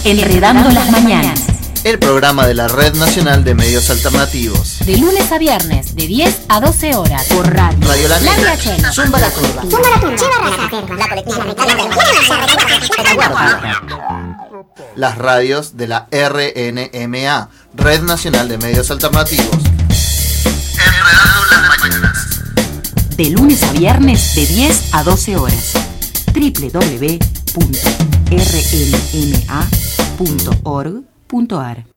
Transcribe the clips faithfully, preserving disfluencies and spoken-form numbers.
Enredando las Mañanas. El programa de la Red Nacional de Medios Alternativos. De lunes a viernes, de diez a doce horas. Por radio. Radio La Negra. La Chela. Zumba la Curva. Zumba la Curva. Chiva Raza. La colectiva. Las radios de la R N M A, Red Nacional de Medios Alternativos. Enredando las Mañanas. De lunes a viernes, de diez a doce horas. doble u doble u doble u punto r n m a punto org punto a r.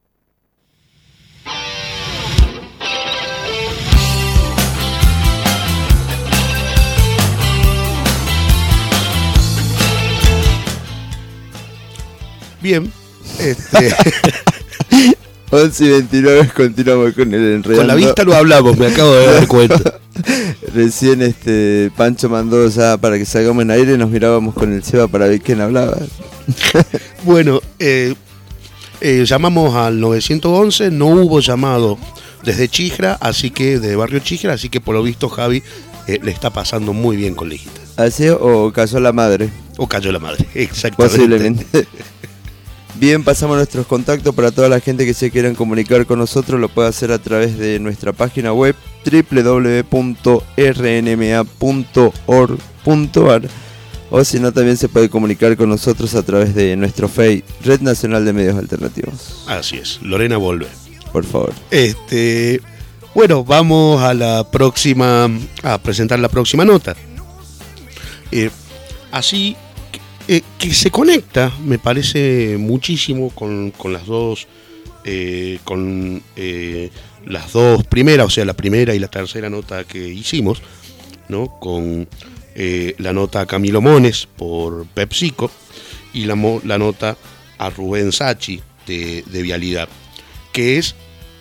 Bien, este... once y veintinueve continuamos con el enredando. Con la vista lo hablamos, me acabo de dar cuenta. Recién este Pancho mandó ya para que salgamos en aire y nos mirábamos con el Seba para ver quién hablaba. Bueno, eh, eh, llamamos al nueve once, no hubo llamado desde Chijra, así que de Barrio Chijra, así que por lo visto Javi eh, le está pasando muy bien con la hijita. ¿Así o cayó la madre? O cayó la madre, exactamente. Posiblemente. Bien, pasamos nuestros contactos para toda la gente que se quieran comunicar con nosotros, lo puede hacer a través de nuestra página web doble u doble u doble u punto r n m a punto org punto a r, o si no también se puede comunicar con nosotros a través de nuestro Face, Red Nacional de Medios Alternativos. Así es, Lorena vuelve. Por favor. Este, bueno, vamos a la próxima, a presentar la próxima nota. Eh, así Eh, que se conecta, me parece muchísimo con, con las dos eh, con eh, las dos primeras, o sea, la primera y la tercera nota que hicimos, ¿no? Con eh, la nota a Camilo Mones por PepsiCo y la, la nota a Rubén Sachi de, de Vialidad, que es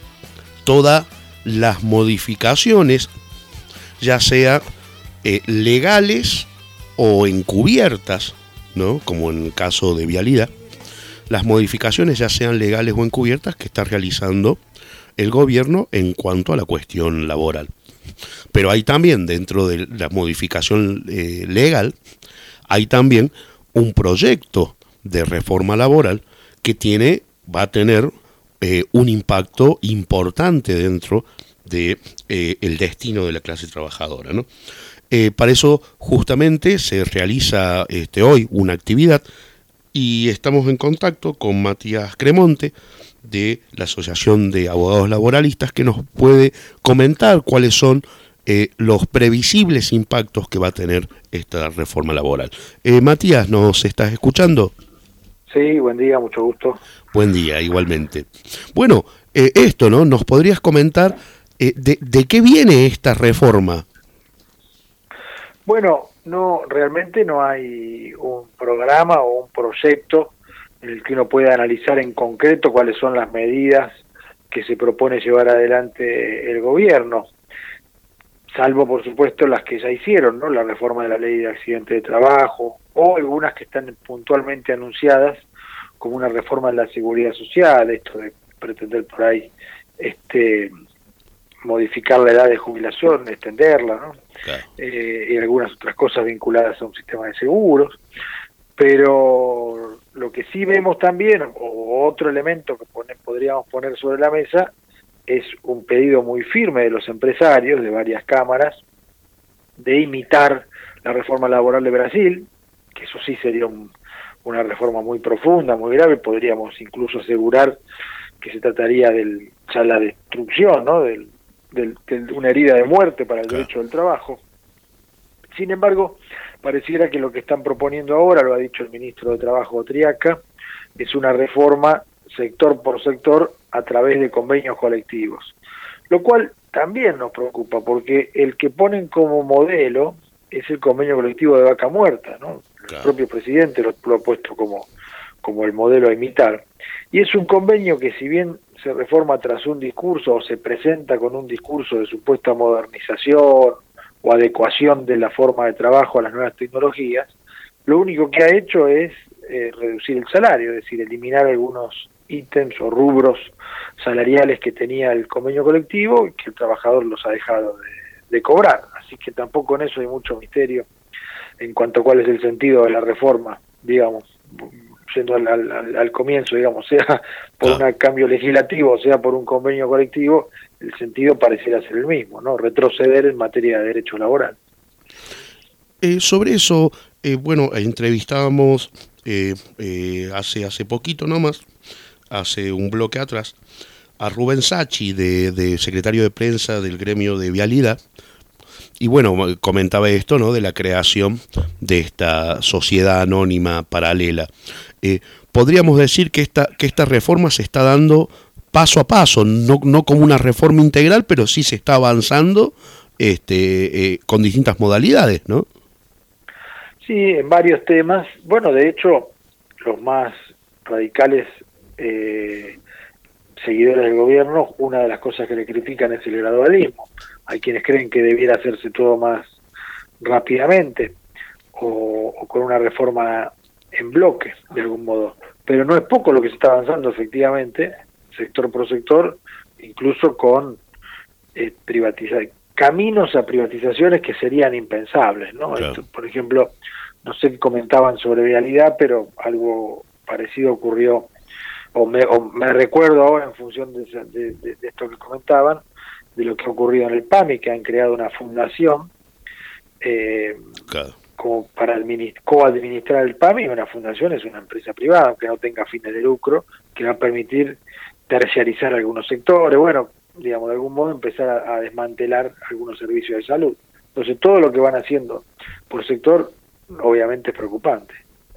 todas las modificaciones, ya sea eh, legales o encubiertas, ¿no? Como en el caso de Vialidad, las modificaciones ya sean legales o encubiertas que está realizando el gobierno en cuanto a la cuestión laboral. Pero hay también, dentro de la modificación eh, legal, hay también un proyecto de reforma laboral que tiene, va a tener eh, un impacto importante dentro de eh, el destino de la clase trabajadora, ¿no? Eh, para eso justamente se realiza este, hoy una actividad y estamos en contacto con Matías Cremonte de la Asociación de Abogados Laboralistas, que nos puede comentar cuáles son eh, los previsibles impactos que va a tener esta reforma laboral. Eh, Matías, ¿nos estás escuchando? Sí, buen día, mucho gusto. Buen día, igualmente. Bueno, eh, esto, ¿no? ¿Nos podrías comentar eh, de, de qué viene esta reforma? Bueno, no, realmente no hay un programa o un proyecto en el que uno pueda analizar en concreto cuáles son las medidas que se propone llevar adelante el gobierno, salvo por supuesto las que ya hicieron, ¿no? La reforma de la ley de accidente de trabajo o algunas que están puntualmente anunciadas como una reforma de la seguridad social, esto de pretender por ahí este modificar la edad de jubilación, extenderla, ¿no? Claro. Eh, y algunas otras cosas vinculadas a un sistema de seguros, pero lo que sí vemos también, o otro elemento que pone, podríamos poner sobre la mesa, es un pedido muy firme de los empresarios de varias cámaras de imitar la reforma laboral de Brasil, que eso sí sería un, una reforma muy profunda, muy grave, podríamos incluso asegurar que se trataría de ya la destrucción, ¿no? del De, de una herida de muerte para el claro. derecho del trabajo. Sin embargo, pareciera que lo que están proponiendo ahora, lo ha dicho el ministro de Trabajo Triaca, es una reforma sector por sector a través de convenios colectivos, lo cual también nos preocupa, porque el que ponen como modelo es el convenio colectivo de Vaca Muerta, ¿no? Claro. El propio presidente lo, lo ha puesto como, como el modelo a imitar, y es un convenio que, si bien se reforma tras un discurso o se presenta con un discurso de supuesta modernización o adecuación de la forma de trabajo a las nuevas tecnologías, lo único que ha hecho es eh, reducir el salario, es decir, eliminar algunos ítems o rubros salariales que tenía el convenio colectivo y que el trabajador los ha dejado de, de cobrar. Así que tampoco en eso hay mucho misterio en cuanto a cuál es el sentido de la reforma, digamos. yendo al, al, al comienzo, digamos, sea por Claro. un cambio legislativo, sea por un convenio colectivo, el sentido pareciera ser el mismo, ¿no? Retroceder en materia de derecho laboral. Eh, sobre eso, eh, bueno, entrevistábamos eh, eh, hace, hace poquito nomás, hace un bloque atrás, a Rubén Sachi, de, de secretario de prensa del gremio de Vialidad, y bueno, comentaba esto, ¿no?, de la creación de esta sociedad anónima paralela. Eh, podríamos decir que esta, que esta reforma se está dando paso a paso, no, no como una reforma integral, pero sí se está avanzando este, eh, con distintas modalidades, ¿no? Sí, en varios temas. Bueno, de hecho, los más radicales eh, seguidores del gobierno, una de las cosas que le critican es el gradualismo. Hay quienes creen que debiera hacerse todo más rápidamente o, o con una reforma en bloque, de algún modo. Pero no es poco lo que se está avanzando, efectivamente, sector por sector, incluso con eh, privatizar caminos a privatizaciones que serían impensables, ¿no? Claro. Esto, por ejemplo, no sé qué comentaban sobre Vialidad, pero algo parecido ocurrió, o me, o me recuerdo ahora en función de, de, de, de esto que comentaban, de lo que ha ocurrido en el P A M I, que han creado una fundación eh, Claro. como para administ- coadministrar el P A M I. Una fundación es una empresa privada, aunque no tenga fines de lucro, que va a permitir terciarizar algunos sectores, bueno, digamos, de algún modo empezar a, a desmantelar algunos servicios de salud. Entonces, todo lo que van haciendo por sector, obviamente es preocupante.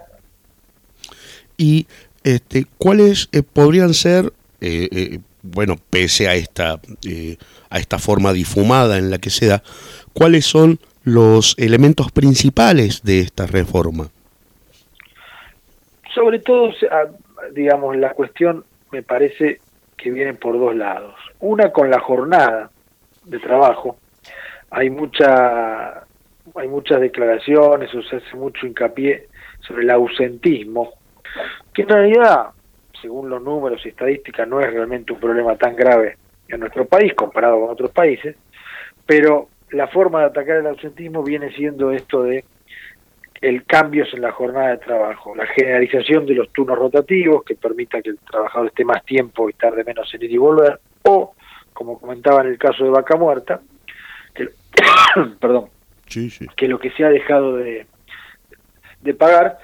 Y este, ¿cuáles eh, podrían ser, eh, eh, bueno, pese a esta, eh, a esta forma difumada en la que se da, cuáles son los elementos principales de esta reforma? Sobre todo, digamos, la cuestión me parece que viene por dos lados. Una, con la jornada de trabajo. Hay mucha, hay muchas declaraciones, o se hace mucho hincapié sobre el ausentismo, que en realidad, según los números y estadísticas, no es realmente un problema tan grave en nuestro país comparado con otros países, pero la forma de atacar el ausentismo viene siendo esto de el cambios en la jornada de trabajo, la generalización de los turnos rotativos que permita que el trabajador esté más tiempo y tarde menos en ir y volver, o, como comentaba en el caso de Vaca Muerta, que, perdón, Sí, sí. que lo que se ha dejado de, de pagar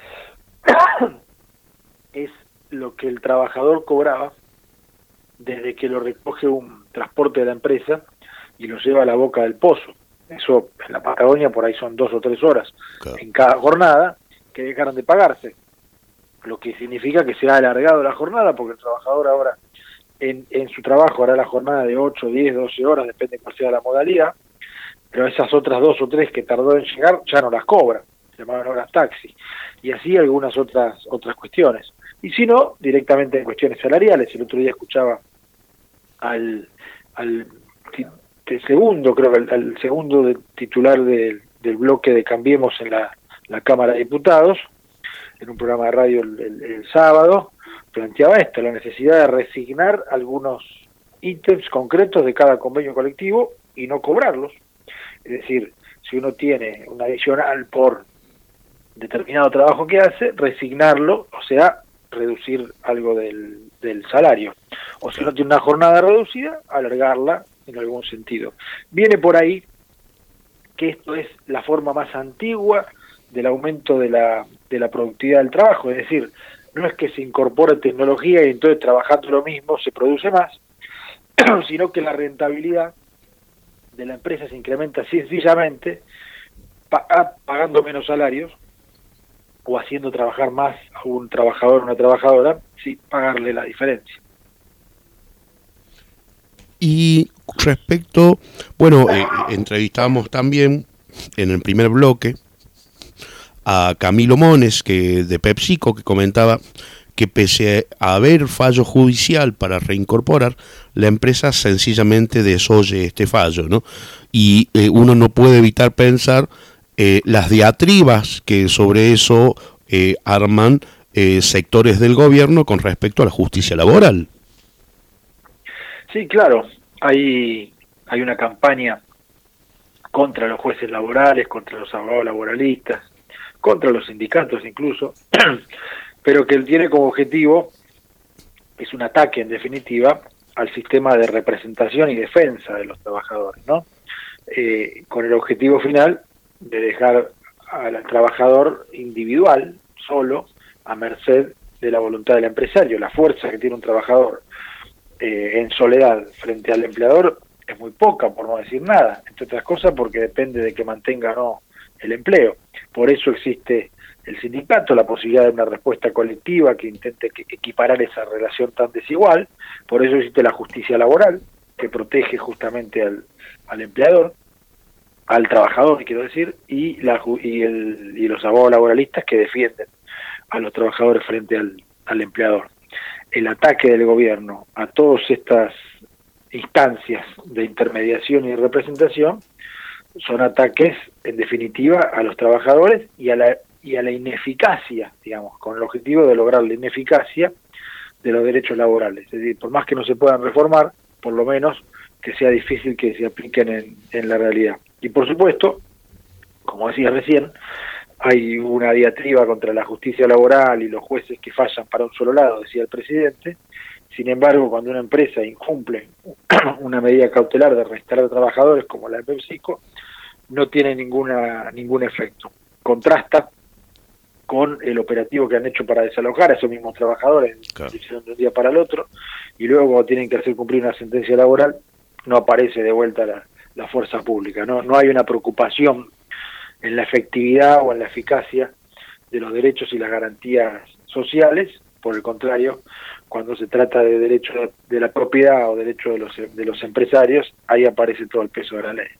es lo que el trabajador cobraba desde que lo recoge un transporte de la empresa y lo lleva a la boca del pozo. Eso en la Patagonia por ahí son dos o tres horas Claro. en cada jornada que dejaron de pagarse, lo que significa que se ha alargado la jornada porque el trabajador ahora en, en su trabajo hará la jornada de ocho, diez, doce horas, depende de cuál sea la modalidad, pero esas otras dos o tres que tardó en llegar ya no las cobra, se llamaban horas taxi, y así algunas otras otras cuestiones. Y si no, directamente en cuestiones salariales. El otro día escuchaba al, al el segundo, creo que el, el segundo de, titular de, del bloque de Cambiemos en la, la Cámara de Diputados, en un programa de radio el, el, el sábado, planteaba esto, la necesidad de resignar algunos ítems concretos de cada convenio colectivo y no cobrarlos. Es decir, si uno tiene un adicional por determinado trabajo que hace, resignarlo, o sea, reducir algo del, del salario. O si uno tiene una jornada reducida, alargarla en algún sentido. Viene por ahí que esto es la forma más antigua del aumento de la, de la productividad del trabajo, es decir, no es que se incorpore tecnología y entonces trabajando lo mismo se produce más, sino que la rentabilidad de la empresa se incrementa sencillamente pagando menos salarios o haciendo trabajar más a un trabajador o una trabajadora, sí, pagarle la diferencia. Y respecto, bueno, eh, entrevistamos también en el primer bloque a Camilo Mones, que de PepsiCo, que comentaba que pese a haber fallo judicial para reincorporar, la empresa sencillamente desoye este fallo, ¿no? Y eh, uno no puede evitar pensar eh, las diatribas que sobre eso eh, arman eh, sectores del gobierno con respecto a la justicia laboral. Sí, claro, hay, hay una campaña contra los jueces laborales, contra los abogados laboralistas, contra los sindicatos incluso, pero que tiene como objetivo, es un ataque en definitiva, al sistema de representación y defensa de los trabajadores, ¿no? Eh, con el objetivo final de dejar al trabajador individual, solo, a merced de la voluntad del empresario. La fuerza que tiene un trabajador eh, en soledad frente al empleador es muy poca, por no decir nada, entre otras cosas porque depende de que mantenga o no el empleo. Por eso existe el sindicato, la posibilidad de una respuesta colectiva que intente equiparar esa relación tan desigual. Por eso existe la justicia laboral, que protege justamente al, al empleador, al trabajador, quiero decir, y, la, y, el, y los abogados laboralistas que defienden a los trabajadores frente al, al empleador. El ataque del gobierno a todas estas instancias de intermediación y representación son ataques, en definitiva, a los trabajadores y a la y a la ineficacia, digamos, con el objetivo de lograr la ineficacia de los derechos laborales. Es decir, por más que no se puedan reformar, por lo menos que sea difícil que se apliquen en, en la realidad. Y por supuesto, como decía recién, hay una diatriba contra la justicia laboral y los jueces que fallan para un solo lado, decía el presidente. Sin embargo, cuando una empresa incumple una medida cautelar de restaurar trabajadores como la de PepsiCo, no tiene ninguna ningún efecto. Contrasta con el operativo que han hecho para desalojar a esos mismos trabajadores, claro, de un día para el otro, y luego cuando tienen que hacer cumplir una sentencia laboral, no aparece de vuelta la, la fuerza pública. No, no hay una preocupación en la efectividad o en la eficacia de los derechos y las garantías sociales. Por el contrario, cuando se trata de derecho de la propiedad o derecho de los, de los empresarios, ahí aparece todo el peso de la ley.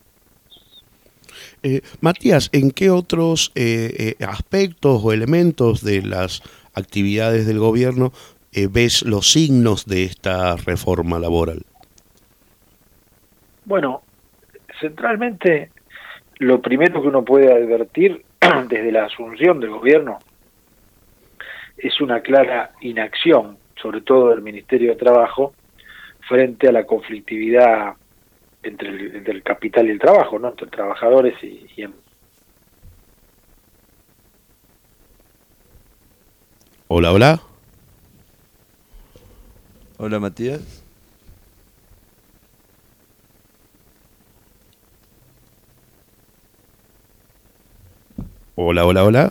Eh, Matías, ¿en qué otros eh, eh, aspectos o elementos de las actividades del gobierno eh, ves los signos de esta reforma laboral? Bueno, centralmente lo primero que uno puede advertir desde la asunción del gobierno es una clara inacción, sobre todo del Ministerio de Trabajo, frente a la conflictividad entre el, entre el capital y el trabajo, ¿no? Entre trabajadores y, y... Hola, hola. Hola, Matías. Hola, hola, hola.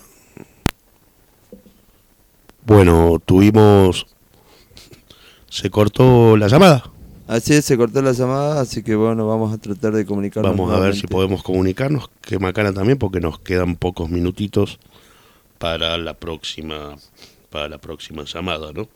Bueno, tuvimos... Se cortó la llamada. Así es, se cortó la llamada, así que bueno, vamos a tratar de comunicarnos. Vamos a ver si podemos comunicarnos, que macana también, porque nos quedan pocos minutitos para la próxima, para la próxima llamada, ¿no?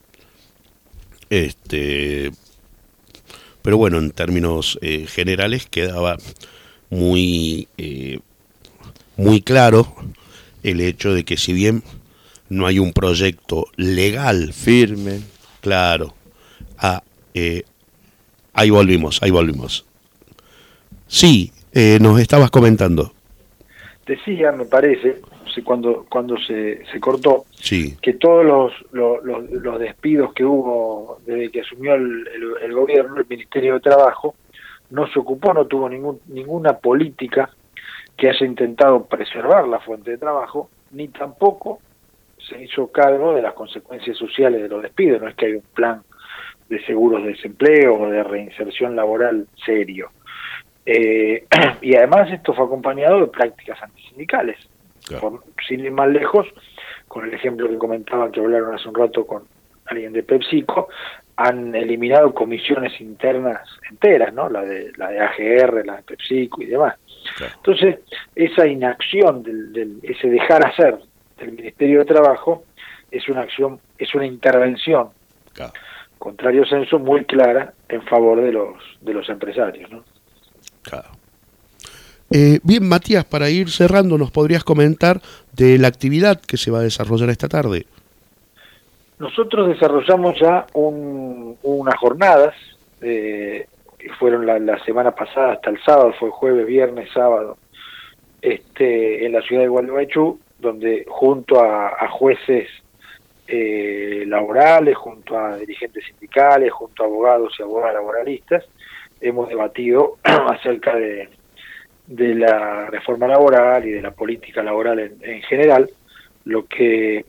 Este, pero bueno, en términos eh, generales quedaba muy, eh, muy claro el hecho de que si bien no hay un proyecto legal firme, claro, a eh, ahí volvimos, ahí volvimos. Sí, eh, nos estabas comentando. Decía, me parece, cuando cuando se, se cortó, sí, que todos los, los, los, los despidos que hubo desde que asumió el, el, el gobierno, el Ministerio de Trabajo, no se ocupó, no tuvo ningún, ninguna política que haya intentado preservar la fuente de trabajo, ni tampoco se hizo cargo de las consecuencias sociales de los despidos. No es que hay un plan de seguros de desempleo o de reinserción laboral serio. Eh, y además esto fue acompañado de prácticas antisindicales. Claro. Por, sin ir más lejos, con el ejemplo que comentaban, que hablaron hace un rato con alguien de PepsiCo, han eliminado comisiones internas enteras, ¿no? La de la de A G R, la de PepsiCo y demás. Claro. Entonces, esa inacción, del, del, ese dejar hacer del Ministerio de Trabajo, es una acción, es una intervención, claro, contrario censo, muy clara en favor de los de los empresarios, ¿no? Claro. Eh, bien, Matías, para ir cerrando, ¿nos podrías comentar de la actividad que se va a desarrollar esta tarde? Nosotros desarrollamos ya un, unas jornadas eh, que fueron la, la semana pasada hasta el sábado, fue jueves, viernes, sábado, este, en la ciudad de Gualeguaychú, donde junto a, a jueces eh, laborales, junto a dirigentes sindicales, junto a abogados y abogadas laboralistas, hemos debatido acerca de, de la reforma laboral y de la política laboral en, en general, lo que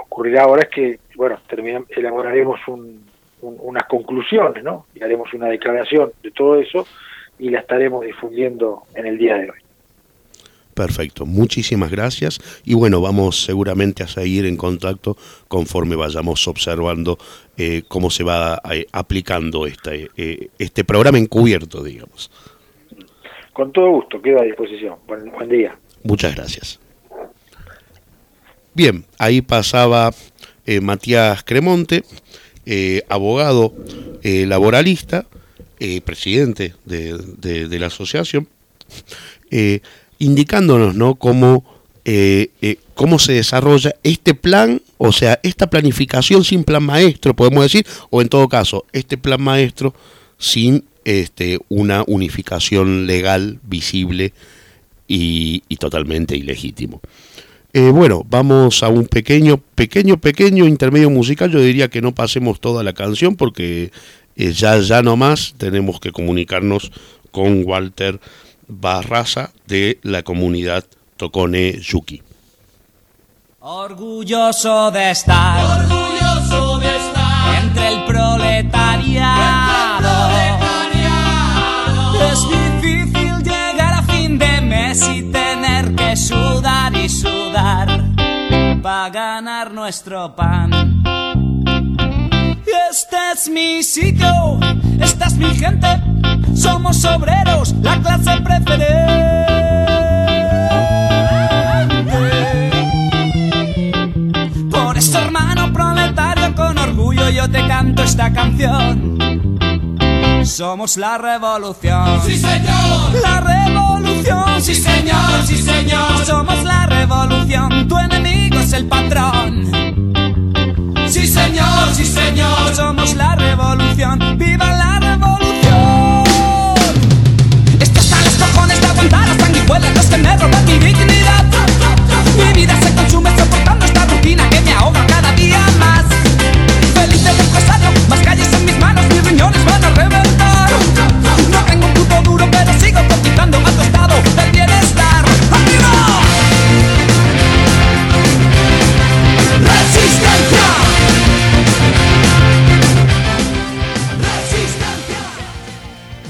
ocurrirá ahora es que, bueno, terminam- elaboraremos un, un, unas conclusiones, ¿no? Y haremos una declaración de todo eso y la estaremos difundiendo en el día de hoy. Perfecto, muchísimas gracias y bueno, vamos seguramente a seguir en contacto conforme vayamos observando eh, cómo se va eh, aplicando este, eh, este programa encubierto, digamos. Con todo gusto, quedo a disposición. Buen, buen día. Muchas gracias. Bien, ahí pasaba eh, Matías Cremonte, eh, abogado eh, laboralista, eh, presidente de, de, de la asociación, eh, indicándonos, ¿no?, cómo, eh, eh, cómo se desarrolla este plan, o sea, esta planificación sin plan maestro, podemos decir, o en todo caso, este plan maestro sin este, una unificación legal visible y, y totalmente ilegítimo. Eh, bueno, vamos a un pequeño, pequeño, pequeño intermedio musical. Yo diría que no pasemos toda la canción porque eh, ya, ya nomás tenemos que comunicarnos con Walter Barraza de la comunidad Tocone Yuki. Orgulloso de estar, orgulloso de estar entre el proletariado. Es difícil llegar a fin de mes y tener que sudar y sudar para ganar nuestro pan. Este es mi sitio, esta es mi gente, somos obreros, la clase preferente. Por eso, hermano proletario, con orgullo yo te canto esta canción. Somos la revolución. ¡Sí, señor! La revolución. ¡Sí, señor! ¡Sí, señor! Somos la revolución. Tu enemigo es el patrón. ¡Sí, señor! ¡Sí, señor!